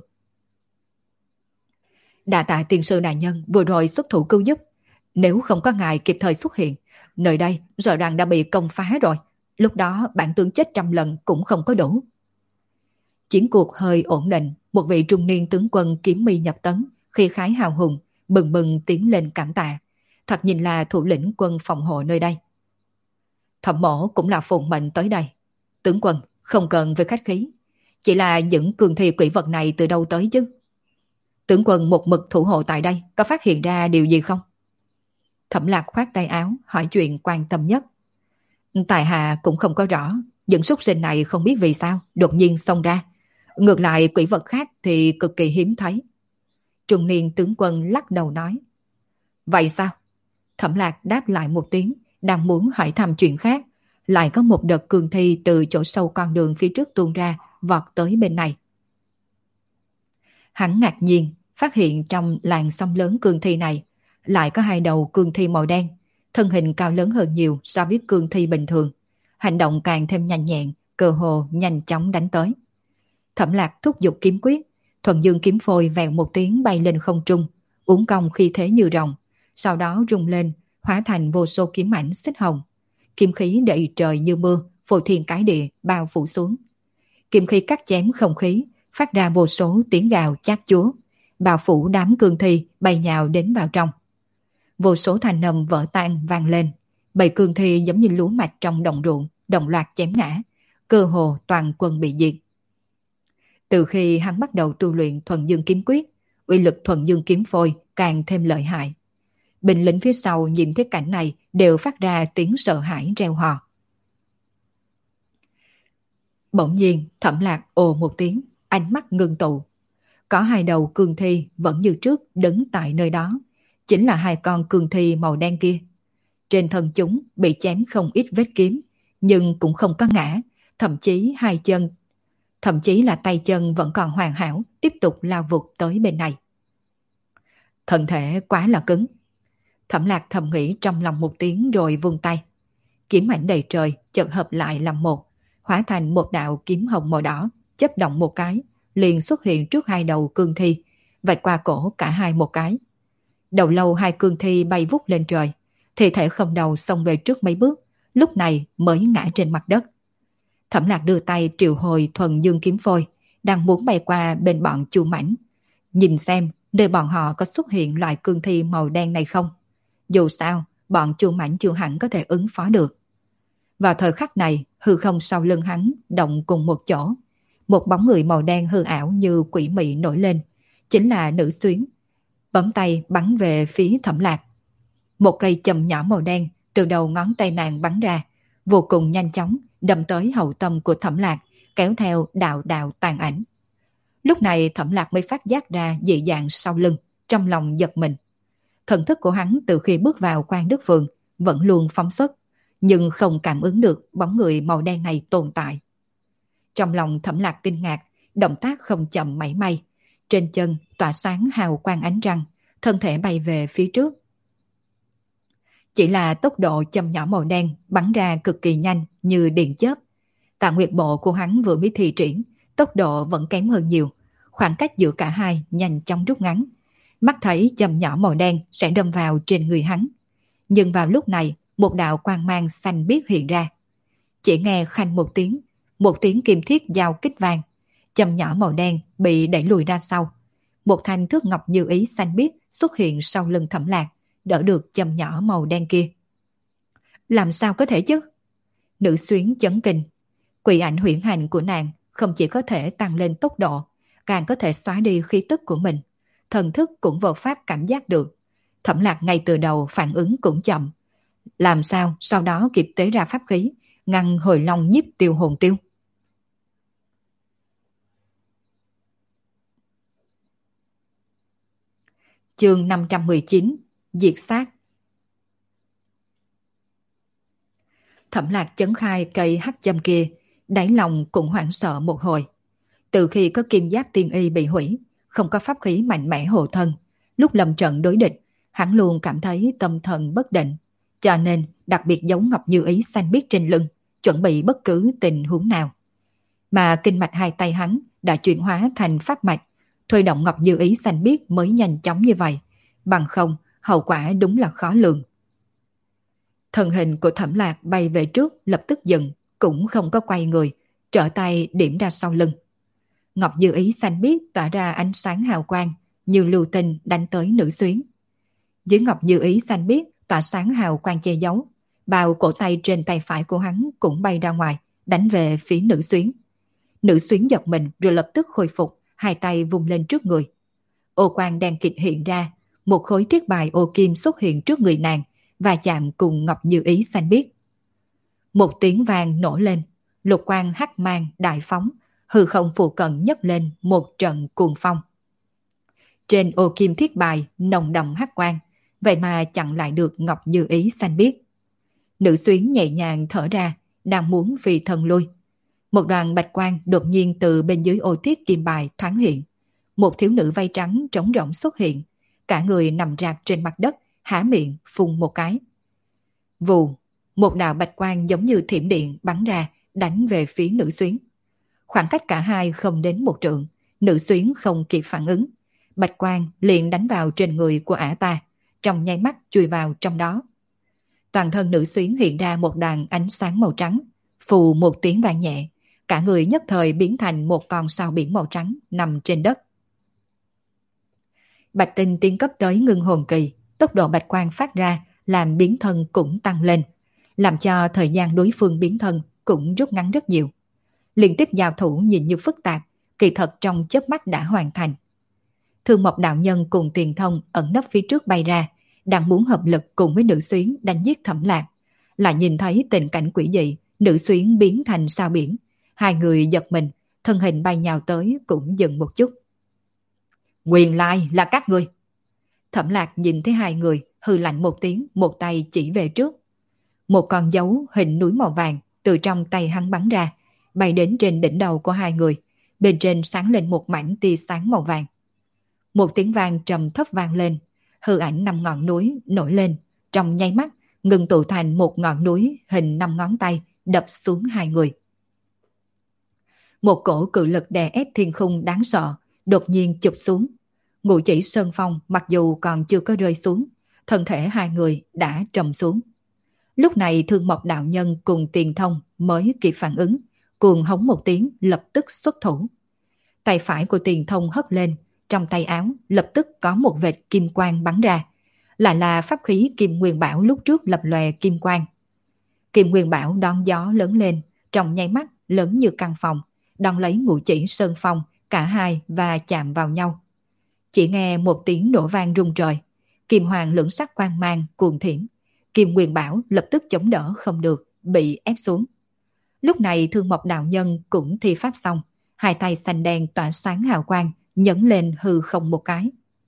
Đa tạ tiền sư đại nhân vừa rồi xuất thủ cứu giúp, nếu không có ngài kịp thời xuất hiện, nơi đây rõ ràng đã bị công phá rồi, lúc đó bản tướng chết 100 lần cũng không có đủ. Chiến cuộc hơi ổn định, một vị trung niên tướng quân kiếm mi nhập tấn, khí khái hào hùng, bừng bừng tiến lên cảm tạ, thoạt nhìn là thủ lĩnh quân phòng hộ nơi đây. Thẩm mổ cũng là phụng mệnh tới đây. Tướng quân không cần về khách khí, chỉ là những cường thi quỷ vật này từ đâu tới chứ? Tướng quân một mực thủ hộ tại đây, có phát hiện ra điều gì không? Thẩm Lạc khoát tay áo, hỏi chuyện quan tâm nhất. Tài hạ cũng không có rõ, những súc sinh này không biết vì sao đột nhiên xông ra. Ngược lại quỷ vật khác thì cực kỳ hiếm thấy. Trung niên tướng quân lắc đầu nói. Vậy sao? Thẩm Lạc đáp lại một tiếng, đang muốn hỏi thăm chuyện khác, lại có một đợt cường thi từ chỗ sâu con đường phía trước tuôn ra, vọt tới bên này. Hắn ngạc nhiên phát hiện trong làn sóng lớn cường thi này lại có 2 đầu cường thi màu đen, thân hình cao lớn hơn nhiều so với cường thi bình thường, hành động càng thêm nhanh nhẹn, cơ hồ nhanh chóng đánh tới. Thẩm Lạc thúc giục kiếm quyết, thuần dương kiếm phôi vèo một tiếng bay lên không trung, uốn cong khi thế như rồng, sau đó rung lên, hóa thành vô số kiếm ảnh xích hồng. Kiếm khí đầy trời như mưa, phô thiên cái địa bao phủ xuống. Kiếm khí cắt chém không khí, phát ra vô số tiếng gào chát chúa, bao phủ đám cương thi bay nhào đến vào trong. Vô số thanh âm vỡ tan vang lên, bầy cương thi giống như lúa mạch trong đồng ruộng, đồng loạt chém ngã, cơ hồ toàn quân bị diệt. Từ khi hắn bắt đầu tu luyện thuần dương kiếm quyết, uy lực thuần dương kiếm phôi càng thêm lợi hại. Binh lính phía sau nhìn thấy cảnh này đều phát ra tiếng sợ hãi reo hò. Bỗng nhiên Thẩm Lạc ồ một tiếng, ánh mắt ngưng tụ. Có 2 đầu cương thi vẫn như trước đứng tại nơi đó, chính là 2 con cương thi màu đen kia. Trên thân chúng bị chém không ít vết kiếm, nhưng cũng không có ngã, thậm chí là tay chân vẫn còn hoàn hảo, tiếp tục lao vụt tới bên này. Thân thể quá là cứng. Thẩm Lạc thầm nghĩ trong lòng một tiếng rồi vung tay. Kiếm ảnh đầy trời chợt hợp lại làm một, hóa thành một đạo kiếm hồng màu đỏ, chớp động một cái, liền xuất hiện trước 2 đầu cương thi, vạch qua cổ cả hai một cái. Đầu lâu 2 cương thi bay vút lên trời, thi thể không đầu xông về trước mấy bước, lúc này mới ngã trên mặt đất. Thẩm Lạc đưa tay triệu hồi thuần dương kiếm phôi, đang muốn bay qua bên bọn Chu Mãnh, nhìn xem nơi bọn họ có xuất hiện loại cương thi màu đen này không. Dù sao, bọn Chu Mãnh chưa hẳn có thể ứng phó được. Vào thời khắc này, hư không sau lưng hắn động cùng một chỗ. Một bóng người màu đen hư ảo như quỷ mị nổi lên, chính là Nữ Xuyến. Bấm tay bắn về phía Thẩm Lạc. Một cây châm nhỏ màu đen từ đầu ngón tay nàng bắn ra, vô cùng nhanh chóng đâm tới hậu tâm của Thẩm Lạc, kéo theo đạo đạo tàn ảnh. Lúc này Thẩm Lạc mới phát giác ra dị dạng sau lưng, trong lòng giật mình. Thần thức của hắn từ khi bước vào Quan Đức Phường vẫn luôn phóng xuất, nhưng không cảm ứng được bóng người màu đen này tồn tại. Trong lòng Thẩm Lạc kinh ngạc, động tác không chậm mảy may, trên chân tỏa sáng hào quang ánh trăng, thân thể bay về phía trước. Chỉ là tốc độ châm nhỏ màu đen bắn ra cực kỳ nhanh như điện chớp. Tạ Nguyệt bộ của hắn vừa mới thi triển, tốc độ vẫn kém hơn nhiều, khoảng cách giữa cả hai nhanh chóng rút ngắn. mắt thấy châm nhỏ màu đen sẽ đâm vào trên người hắn. Nhưng vào lúc này, một đạo quang mang xanh biếc hiện ra. Chỉ nghe khanh một tiếng kim thiết giao kích vang. Châm nhỏ màu đen bị đẩy lùi ra sau. Một thanh thước ngọc như ý xanh biếc xuất hiện sau lưng Thẩm Lạc, đỡ được châm nhỏ màu đen kia. Làm sao có thể chứ? Nữ xuyến chấn kinh. Quỷ ảnh huyễn hành của nàng không chỉ có thể tăng lên tốc độ, càng có thể xóa đi khí tức của mình. Thần thức cũng vô pháp cảm giác được. Thẩm Lạc ngay từ đầu phản ứng cũng chậm. Làm sao sau đó kịp tế ra pháp khí, ngăn hồi long nhiếp tiêu hồn tiêu. Chương 519 Diệt sát. Thẩm Lạc chấn khai cây hắc châm kia, đáy lòng cũng hoảng sợ một hồi. Từ khi có kim giáp tiên y bị hủy, không có pháp khí mạnh mẽ hộ thân, lúc lâm trận đối địch, hắn luôn cảm thấy tâm thần bất định, cho nên đặc biệt giấu ngọc như ý xanh biếc trên lưng, chuẩn bị bất cứ tình huống nào. Mà kinh mạch hai tay hắn đã chuyển hóa thành pháp mạch, thôi động ngọc như ý xanh biếc mới nhanh chóng như vậy, bằng không hậu quả đúng là khó lường. Thân hình của Thẩm Lạc bay về trước lập tức dừng, cũng không có quay người, trở tay điểm ra sau lưng. Ngọc như ý xanh biếc tỏa ra ánh sáng hào quang, như lưu tinh đánh tới nữ xuyến. Dưới ngọc như ý xanh biếc tỏa sáng hào quang che giấu, bao cổ tay trên tay phải của hắn cũng bay ra ngoài, đánh về phía nữ xuyến. Nữ xuyến giật mình rồi lập tức khôi phục, hai tay vung lên trước người. Ô quang đen kịt hiện ra, một khối thiết bài ô kim xuất hiện trước người nàng, và chạm cùng ngọc như ý xanh biếc. Một tiếng vang nổ lên, lục quang hắc mang đại phóng, hư không phụ cận nhấc lên một trận cuồng phong. Trên ô kim thiết bài nồng đậm hắc quang, vậy mà chặn lại được ngọc như ý xanh biếc. Nữ xuyến nhẹ nhàng thở ra, đang muốn phi thân lui. Một đoàn bạch quang đột nhiên từ bên dưới ô thiết kim bài thoáng hiện. Một thiếu nữ vây trắng trống rỗng xuất hiện, cả người nằm rạp trên mặt đất, há miệng phun một cái. Vù, một đạo bạch quang giống như thiểm điện bắn ra, đánh về phía nữ xuyến. Khoảng cách cả hai không đến một trượng, nữ xuyến không kịp phản ứng. Bạch quang liền đánh vào trên người của ả ta, trong nháy mắt chui vào trong đó. Toàn thân nữ xuyến hiện ra một đoàn ánh sáng màu trắng, phù một tiếng vang nhẹ, cả người nhất thời biến thành một con sao biển màu trắng nằm trên đất. Bạch Tinh tiến cấp tới ngưng hồn kỳ, tốc độ bạch quang phát ra làm biến thân cũng tăng lên, làm cho thời gian đối phương biến thân cũng rút ngắn rất nhiều. Liên tiếp giao thủ nhìn như phức tạp, kỳ thật trong chớp mắt đã hoàn thành. Thương Mộc đạo nhân cùng Tiền Thông ẩn nấp phía trước bay ra, đang muốn hợp lực cùng với nữ xuyến đánh giết Thẩm Lạc, lại nhìn thấy tình cảnh quỷ dị, nữ xuyến biến thành sao biển, hai người giật mình, thân hình bay nhào tới cũng dừng một chút. Nguyên lai là các ngươi. Thẩm Lạc nhìn thấy hai người, hừ lạnh một tiếng, một tay chỉ về trước. Một con dấu hình núi màu vàng từ trong tay hắn bắn ra, bay đến trên đỉnh đầu của hai người, bên trên sáng lên một mảnh tia sáng màu vàng. Một tiếng vang trầm thấp vang lên, hư ảnh 5 ngọn núi nổi lên, trong nháy mắt ngừng tụ thành một ngọn núi hình 5 ngón tay đập xuống hai người. Một cổ cự lực đè ép thiên khung đáng sợ đột nhiên chụp xuống. Ngũ Chỉ Sơn Phong mặc dù còn chưa có rơi xuống, thân thể hai người đã trầm xuống. Lúc này Thương Mộc đạo nhân cùng Tiền Thông mới kịp phản ứng, cuồng hống một tiếng lập tức xuất thủ. Tay phải của Tiền Thông hất lên, trong tay áo lập tức có một vệt kim quang bắn ra, lại là pháp khí Kim Nguyên Bảo lúc trước lập lòe kim quang. Kim Nguyên Bảo đón gió lớn lên, trong nháy mắt lớn như căn phòng, đón lấy Ngũ Chỉ Sơn Phong, cả hai và chạm vào nhau. Chỉ nghe một tiếng nổ vang rung trời, kim hoàng lưỡng sắc quang mang cuồng thiểm, Kim Nguyên Bảo lập tức chống đỡ không được, bị ép xuống. Lúc này Thương Mộc đạo nhân cũng thi pháp xong, hai tay xanh đen tỏa sáng hào quang, nhấn lên hư không một cái.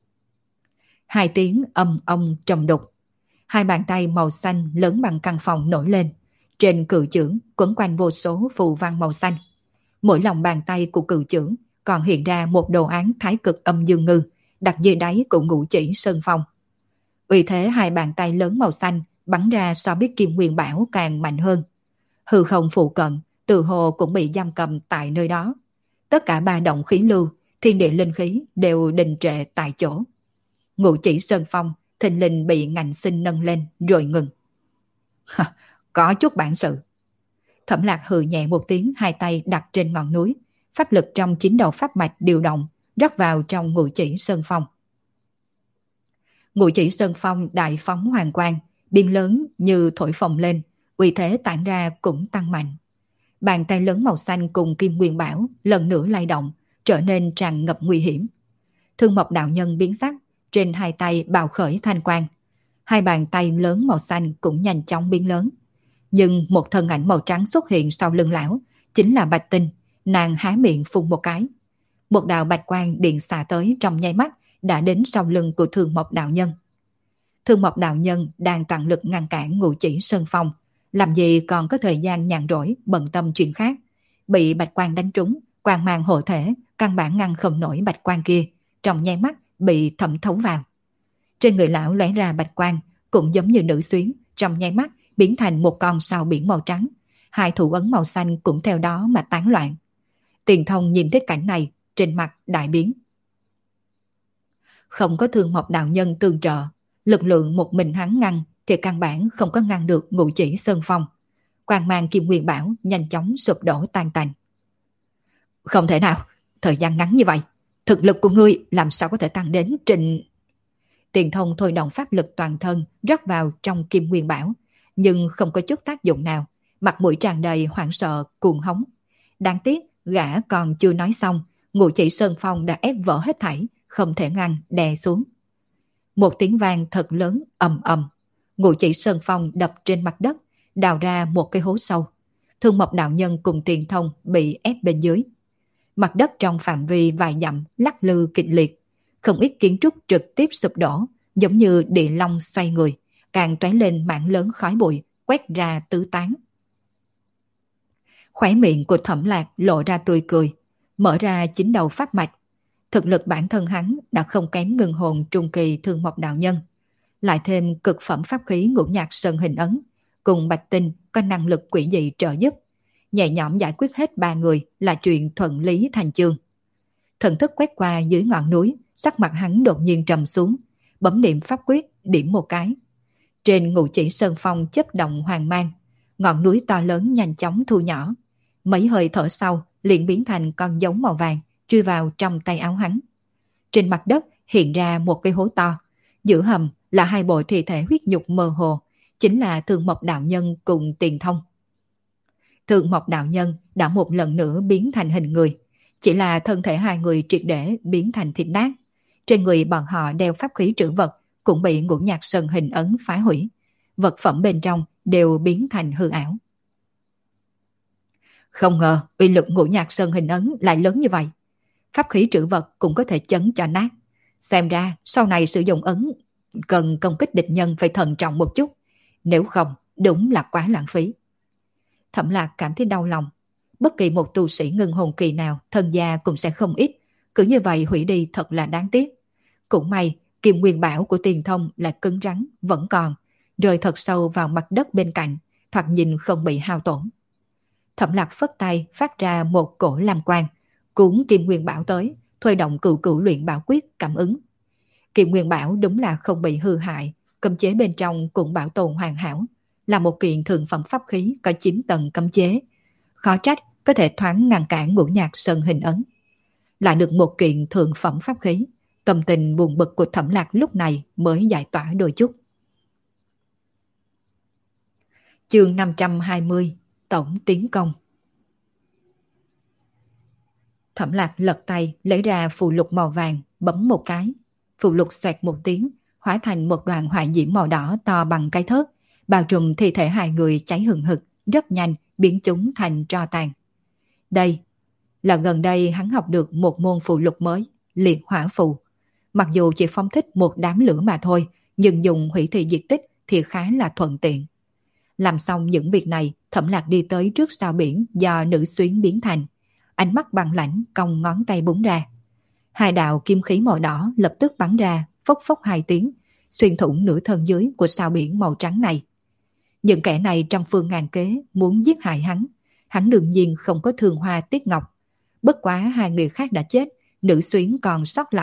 Hai tiếng âm ông trầm đục, hai bàn tay màu xanh lớn bằng căn phòng nổi lên, trên cự chưởng quấn quanh vô số phù văn màu xanh. Mỗi lòng bàn tay của cự chưởng còn hiện ra một đồ án thái cực âm dương ngư, đặt dưới đáy của Ngũ Chỉ Sơn Phong. Uy thế hai bàn tay lớn màu xanh bắn ra so với Kim Nguyên Bảo càng mạnh hơn. Hư không phụ cận, từ hồ cũng bị giam cầm tại nơi đó. Tất cả ba động khí lưu, thiên địa linh khí đều đình trệ tại chỗ. Ngũ chỉ Sơn Phong thình lình bị Ngạnh Sinh nâng lên rồi ngừng. Có chút bản sự. Thẩm Lạc hừ nhẹ một tiếng, hai tay đặt trên ngọn núi, pháp lực trong 9 đầu pháp mạch điều động, rót vào trong Ngũ chỉ Sơn Phong. Ngũ chỉ Sơn Phong đại phóng hoàng quang, biên lớn như thổi phồng lên, uy thế tản ra cũng tăng mạnh. Bàn tay lớn màu xanh cùng Kim Nguyên Bảo lần nữa lay động, trở nên tràn ngập nguy hiểm. Thương Mộc đạo nhân biến sắc, trên hai tay bạo khởi thanh quang. Hai bàn tay lớn màu xanh cũng nhanh chóng biến lớn. Nhưng một thân ảnh màu trắng xuất hiện sau lưng lão, chính là Bạch Tinh, nàng há miệng phun một cái. Một đạo bạch quang điện xạ tới trong nháy mắt, đã đến sau lưng của Thương Mộc đạo nhân. Thương Mộc đạo nhân đang toàn lực ngăn cản Ngũ chỉ Sơn Phong, làm gì còn có thời gian nhàn rỗi bận tâm chuyện khác. Bị bạch quang đánh trúng, quang mang hộ thể, căn bản ngăn không nổi bạch quang kia, trong nháy mắt bị thẩm thấu vào. Trên người lão lóe ra bạch quang, cũng giống như nữ xuyến, trong nháy mắt biến thành một con sao biển màu trắng. Hai thủ ấn màu xanh cũng theo đó mà tán loạn. Tiền Thông nhìn thấy cảnh này, trên mặt đại biến. Không có Thương Mộc đạo nhân tương trợ, lực lượng một mình hắn ngăn thì căn bản không có ngăn được Ngũ chỉ Sơn Phong. Quang mang Kim Nguyên Bảo nhanh chóng sụp đổ tan tành. Không thể nào, thời gian ngắn như vậy, thực lực của ngươi làm sao có thể tăng đến trình... Tiền Thông thôi động pháp lực toàn thân rót vào trong Kim Nguyên Bảo, nhưng không có chút tác dụng nào, mặt mũi tràn đầy hoảng sợ cuồng hống. Đáng tiếc gã còn chưa nói xong, Ngũ chỉ Sơn Phong đã ép vỡ hết thảy, không thể ngăn đè xuống. Một tiếng vang thật lớn ầm ầm, Ngũ chỉ Sơn Phong đập trên mặt đất, đào ra một cái hố sâu. Thương Mộc đạo nhân cùng Tiền Thông bị ép bên dưới. Mặt đất trong phạm vi vài dặm lắc lư kịch liệt, không ít kiến trúc trực tiếp sụp đổ, giống như địa long xoay người, càng tóe lên mảng lớn khói bụi, quét ra tứ tán. Khóe miệng của Thẩm Lạc lộ ra tươi cười, mở ra 9 đầu pháp mạch. Thực lực bản thân hắn đã không kém ngưng hồn trung kỳ Thương Mộc đạo nhân, lại thêm cực phẩm pháp khí Ngũ Nhạc Sơn Hình Ấn, cùng Bạch Tinh có năng lực quỷ dị trợ giúp, nhẹ nhõm giải quyết hết 3 người là chuyện thuận lý thành chương. Thần thức quét qua dưới ngọn núi, sắc mặt hắn đột nhiên trầm xuống, bấm niệm pháp quyết điểm một cái. Trên Ngũ chỉ Sơn Phong chớp động hoàng mang, ngọn núi to lớn nhanh chóng thu nhỏ. Mấy hơi thở sau liền biến thành con dấu màu vàng chui vào trong tay áo hắn. Trên mặt đất hiện ra một cái hố to, giữa hầm là hai bộ thi thể huyết nhục mơ hồ, chính là Thương Mộc đạo nhân cùng Tiền Thông. Thương Mộc đạo nhân đã một lần nữa biến thành hình người, chỉ là thân thể hai người triệt để biến thành thịt nát. Trên người bọn họ đeo pháp khí trữ vật cũng bị Ngũ Nhạc Sơn Hình Ấn phá hủy, vật phẩm bên trong đều biến thành hư ảo. Không ngờ uy lực Ngũ Nhạc Sơn Hình Ấn lại lớn như vậy, pháp khí trữ vật cũng có thể chấn cho nát. Xem ra sau này sử dụng ấn cần công kích địch nhân phải thận trọng một chút, nếu không đúng là quá lãng phí. Thẩm Lạc cảm thấy đau lòng, bất kỳ một tu sĩ ngưng hồn kỳ nào thân gia cũng sẽ không ít, cứ như vậy hủy đi thật là đáng tiếc. Cũng may Kim Nguyên Bảo của Tiền Thông là cứng rắn vẫn còn, rơi thật sâu vào mặt đất bên cạnh, thoạt nhìn không bị hao tổn. Thẩm Lạc phất tay phát ra một cổ lam quang, cuốn Kim Nguyên Bảo tới, thôi động cửu cửu luyện bảo quyết cảm ứng. Kim Nguyên Bảo đúng là không bị hư hại, cấm chế bên trong cũng bảo tồn hoàn hảo, là một kiện thượng phẩm pháp khí có 9 tầng cấm chế, khó trách có thể thoáng ngăn cản Ngũ Nhạc Sơn Hình Ấn. Lại được một kiện thượng phẩm pháp khí, tâm tình buồn bực của Thẩm Lạc lúc này mới giải tỏa đôi chút. Chương 520 Tổng tiến công. Thẩm Lạc lật tay lấy ra phù lục màu vàng, bấm một cái, phù lục xoẹt một tiếng, hóa thành một đoàn hỏa diễm màu đỏ to bằng cái thớt, bao trùm thi thể hai người cháy hừng hực, rất nhanh biến chúng thành tro tàn. Đây là gần đây hắn học được một môn phù lục mới, liệt hỏa phù. Mặc dù chỉ phóng thích một đám lửa mà thôi, nhưng dùng hủy thị diệt tích thì khá là thuận tiện. Làm xong những việc này, Thẩm Lạc đi tới trước sao biển do nữ xuyến biến thành, ánh mắt băng lãnh cong ngón tay búng ra. Hai đạo kim khí màu đỏ lập tức bắn ra, phốc phốc hai tiếng, xuyên thủng nửa thân dưới của sao biển màu trắng này. Những kẻ này trăm phương ngàn kế muốn giết hại hắn đương nhiên không có thương hoa tiếc ngọc. Bất quá hai người khác đã chết, nữ xuyến còn sót lại,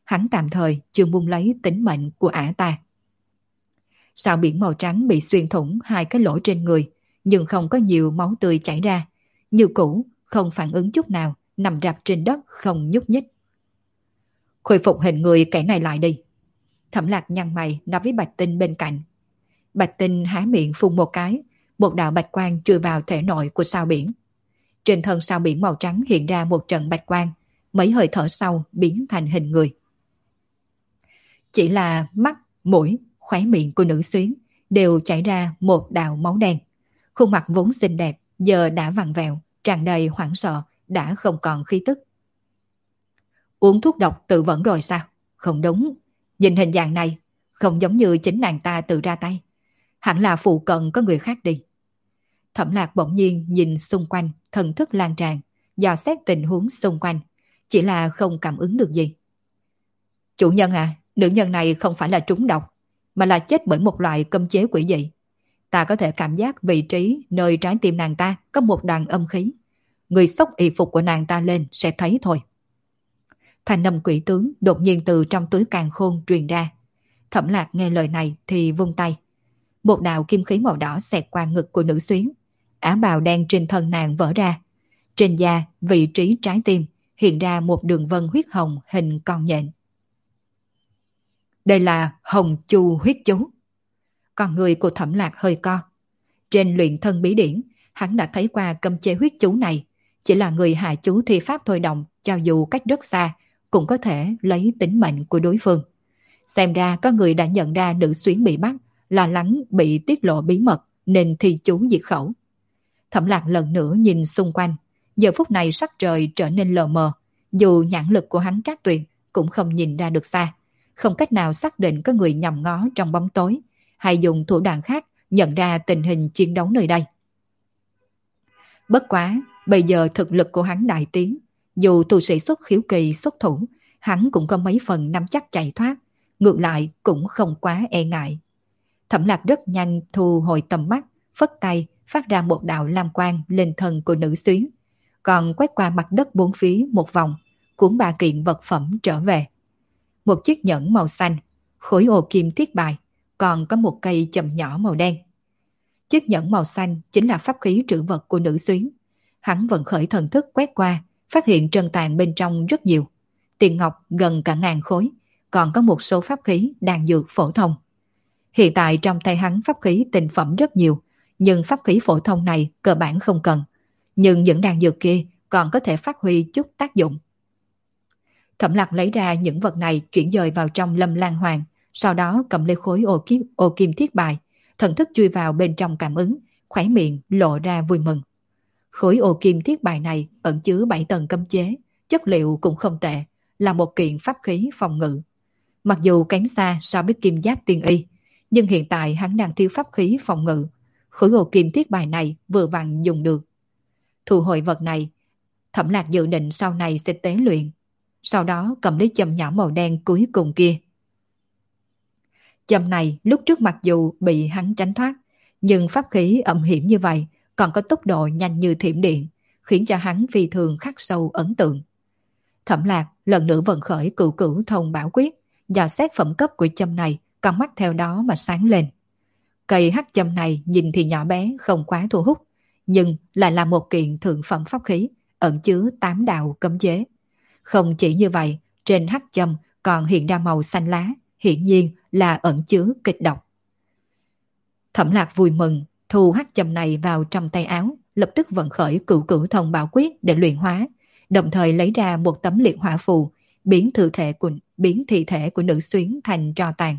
hắn tạm thời chưa muốn lấy tính mệnh của ả ta. Sao biển màu trắng bị xuyên thủng hai cái lỗ trên người, nhưng không có nhiều máu tươi chảy ra. Như cũ, không phản ứng chút nào, nằm rạp trên đất không nhúc nhích. Khôi phục hình người kẻ này lại đi. Thẩm Lạc nhăn mày nói với Bạch Tinh bên cạnh. Bạch Tinh há miệng phun một cái, một đạo bạch quang chui vào thể nội của sao biển. Trên thân sao biển màu trắng hiện ra một trận bạch quang, mấy hơi thở sau biến thành hình người. Chỉ là mắt, mũi, khóe miệng của nữ xuyến đều chảy ra một đạo máu đen. Khuôn mặt vốn xinh đẹp giờ đã vặn vẹo, tràn đầy hoảng sợ, đã không còn khí tức. Uống thuốc độc tự vẫn rồi sao? Không đúng. Nhìn hình dạng này, không giống như chính nàng ta tự ra tay. Hẳn là phụ cận có người khác đi. Thẩm Lạc bỗng nhiên nhìn xung quanh, thần thức lan tràn, dò xét tình huống xung quanh, chỉ là không cảm ứng được gì. Chủ nhân à, nữ nhân này không phải là trúng độc, mà là chết bởi một loại cấm chế quỷ dị. Ta có thể cảm giác vị trí nơi trái tim nàng ta có một đoàn âm khí. Người xốc y phục của nàng ta lên sẽ thấy thôi. Thanh âm quỷ tướng đột nhiên từ trong túi càn khôn truyền ra. Thẩm Lạc nghe lời này thì vung tay. Một đạo kim khí màu đỏ xẹt qua ngực của nữ xuyến. Áo bào đen trên thân nàng vỡ ra. Trên da, vị trí trái tim, hiện ra một đường vân huyết hồng hình con nhện. Đây là Hồng Chu huyết chú. Con người của Thẩm Lạc hơi co. Trên luyện thân bí điển, hắn đã thấy qua cấm chế huyết chú này. Chỉ là người hạ chú thi pháp thôi động, cho dù cách rất xa, cũng có thể lấy tính mệnh của đối phương. Xem ra có người đã nhận ra nữ xuyến bị bắt, lo lắng bị tiết lộ bí mật nên thi chú diệt khẩu. Thẩm Lạc lần nữa nhìn xung quanh, giờ phút này sắc trời trở nên lờ mờ, dù nhãn lực của hắn trác tuyệt cũng không nhìn ra được xa, không cách nào xác định có người nhằm ngó trong bóng tối, hay dùng thủ đoạn khác nhận ra tình hình chiến đấu nơi đây. Bất quá, bây giờ thực lực của hắn đại tiến, dù tu sĩ xuất khiếu kỳ xuất thủ, hắn cũng có mấy phần nắm chắc chạy thoát, ngược lại cũng không quá e ngại. Thẩm Lạc rất nhanh thu hồi tầm mắt, phất tay phát ra một đạo lam quang lên thân của nữ xuyến, còn quét qua mặt đất bốn phía một vòng, cuốn ba kiện vật phẩm trở về. Một chiếc nhẫn màu xanh, khối ô kim thiết bài, còn có một cây châm nhỏ màu đen. Chiếc nhẫn màu xanh chính là pháp khí trữ vật của nữ xuyến. Hắn vận khởi thần thức quét qua, phát hiện trân tàn bên trong rất nhiều. Tiền ngọc gần cả 1000 khối, còn có một số pháp khí đan dược phổ thông. Hiện tại trong tay hắn pháp khí tinh phẩm rất nhiều, nhưng pháp khí phổ thông này cơ bản không cần. Nhưng những đan dược kia còn có thể phát huy chút tác dụng. Thẩm Lạc lấy ra những vật này chuyển dời vào trong Lâm Lan Hoàng, sau đó cầm lấy khối ô kim thiết bài, thần thức chui vào bên trong cảm ứng, khóe miệng lộ ra vui mừng. Khối ô kim thiết bài này ẩn chứa 7 tầng cấm chế, chất liệu cũng không tệ, là một kiện pháp khí phòng ngự. Mặc dù kém xa so với kim giáp tiên y, nhưng hiện tại hắn đang thiếu pháp khí phòng ngự. Khối ô kim thiết bài này vừa vặn dùng được. Thu hồi vật này, Thẩm Lạc dự định sau này sẽ tế luyện. Sau đó cầm lấy châm nhỏ màu đen cuối cùng kia. Châm này lúc trước mặc dù bị hắn tránh thoát, nhưng pháp khí âm hiểm như vậy còn có tốc độ nhanh như thiểm điện, khiến cho hắn phi thường khắc sâu ấn tượng. Thẩm Lạc lần nữa vận khởi cửu cửu thông bảo quyết, dò xét phẩm cấp của châm này, con mắt theo đó mà sáng lên. Cây hắc châm này nhìn thì nhỏ bé không quá thu hút, nhưng lại là một kiện thượng phẩm pháp khí, ẩn chứa 8 đạo cấm chế. Không chỉ như vậy, trên hắc châm còn hiện ra màu xanh lá, hiển nhiên là ẩn chứa kịch độc. Thẩm Lạc vui mừng, thu hắc châm này vào trong tay áo, lập tức vận khởi cửu cửu thông bảo quyết để luyện hóa, đồng thời lấy ra một tấm liệt hỏa phù, biến thi thể của nữ xuyến thành tro tàn.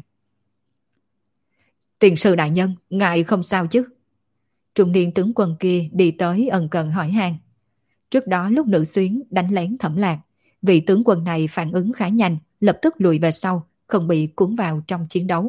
Tiền sư đại nhân, ngài không sao chứ? Trung niên tướng quân kia đi tới ân cần hỏi han. Trước đó lúc nữ xuyến đánh lén Thẩm Lạc, vị tướng quân này phản ứng khá nhanh, lập tức lùi về sau, không bị cuốn vào trong chiến đấu.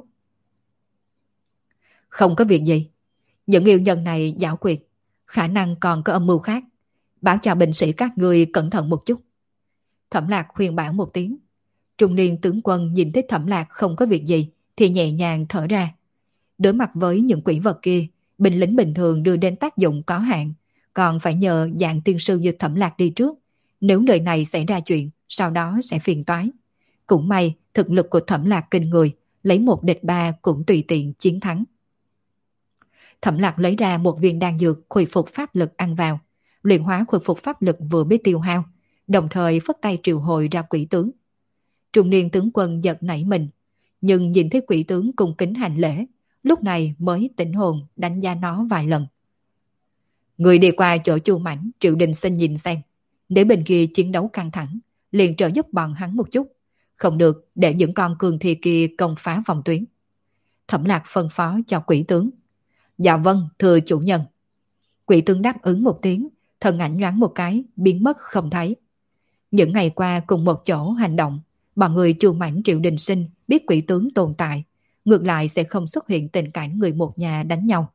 Không có việc gì. Những yêu nhân này giảo quyệt, khả năng còn có âm mưu khác. Bảo cho binh sĩ các người cẩn thận một chút. Thẩm Lạc khuyên bảo một tiếng. Trung niên tướng quân nhìn thấy Thẩm Lạc không có việc gì thì nhẹ nhàng thở ra. Đối mặt với những quỷ vật kia, binh lính bình thường đưa đến tác dụng có hạn, còn phải nhờ dạng tiên sư như Thẩm Lạc đi trước. Nếu nơi này xảy ra chuyện, sau đó sẽ phiền toái. Cũng may thực lực của Thẩm Lạc kinh người, lấy 1 địch 3 cũng tùy tiện chiến thắng. Thẩm Lạc lấy ra một viên đan dược khôi phục pháp lực ăn vào, luyện hóa khôi phục pháp lực vừa mới tiêu hao, đồng thời phất tay triệu hồi ra quỷ tướng. Trung niên tướng quân giật nảy mình, nhưng nhìn thấy quỷ tướng cung kính hành lễ, lúc này mới tỉnh hồn đánh giá nó vài lần. Người đi qua chỗ Chu Mãnh, Triệu Đình Sinh nhìn xem, để bên kia chiến đấu căng thẳng, liền trợ giúp bọn hắn một chút, không được để những con cường thi kia công phá vòng tuyến. Thẩm Lạc phân phó cho quỷ tướng. Dạ vâng, thưa chủ nhân. Quỷ tướng đáp ứng một tiếng, thân ảnh nhoáng một cái, biến mất không thấy. Những ngày qua cùng một chỗ hành động, bọn người Chu Mãnh Triệu Đình Sinh biết quỷ tướng tồn tại, ngược lại sẽ không xuất hiện tình cảnh người một nhà đánh nhau.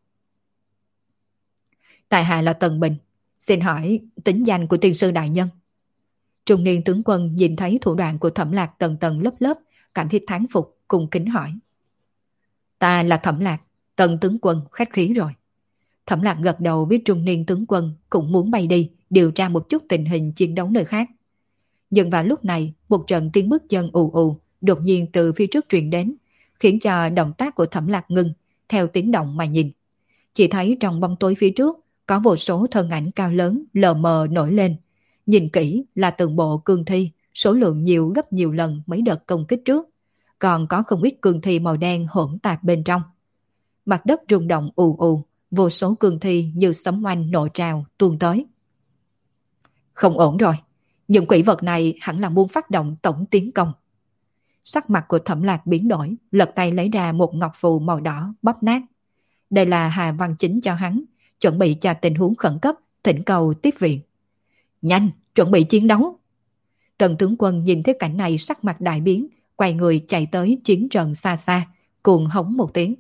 Tại hạ là Tần Bình, xin hỏi tính danh của tiên sư đại nhân. Trung niên tướng quân nhìn thấy thủ đoạn của Thẩm Lạc tầng tầng lớp lớp, cảm thấy thán phục, cùng kính hỏi. Ta là Thẩm Lạc, Tần tướng quân khách khí rồi. Thẩm Lạc gật đầu với trung niên tướng quân, cũng muốn bay đi điều tra một chút tình hình chiến đấu nơi khác. Nhưng vào lúc này, một trận tiếng bước chân ù ù đột nhiên từ phía trước truyền đến, khiến cho động tác của Thẩm Lạc ngưng, theo tiếng động mà nhìn. Chỉ thấy trong bóng tối phía trước có vô số thân ảnh cao lớn lờ mờ nổi lên. Nhìn kỹ là từng bộ cương thi, số lượng nhiều gấp nhiều lần mấy đợt công kích trước, còn có không ít cương thi màu đen hỗn tạp bên trong. Mặt đất rung động ù ù, vô số cương thi như sấm oanh nổ trào tuôn tới. Không ổn rồi, những quỷ vật này hẳn là muốn phát động tổng tiến công. Sắc mặt của Thẩm Lạc biến đổi, lật tay lấy ra một ngọc phù màu đỏ bóp nát. Đây là Hà Văn Chính cho hắn, chuẩn bị cho tình huống khẩn cấp, thỉnh cầu tiếp viện. Nhanh, chuẩn bị chiến đấu. Tần tướng quân nhìn thấy cảnh này sắc mặt đại biến, quay người chạy tới chiến trận xa xa, cuồng hống một tiếng.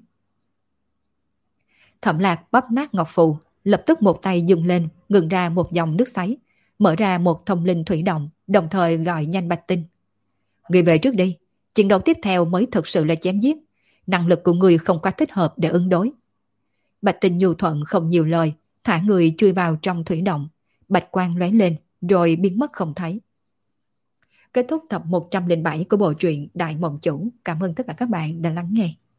Thẩm Lạc bóp nát ngọc phù, lập tức một tay dừng lên, ngừng ra một dòng nước xoáy, mở ra một thông linh thủy động, đồng thời gọi nhanh Bạch Tinh. Người về trước đi, chiến đấu tiếp theo mới thực sự là chém giết, năng lực của người không quá thích hợp để ứng đối. Bạch Tinh nhu thuận không nhiều lời, thả người chui vào trong thủy động, bạch quang lóe lên rồi biến mất không thấy. Kết thúc tập 107 của bộ truyện Đại Mộng Chủ. Cảm ơn tất cả các bạn đã lắng nghe.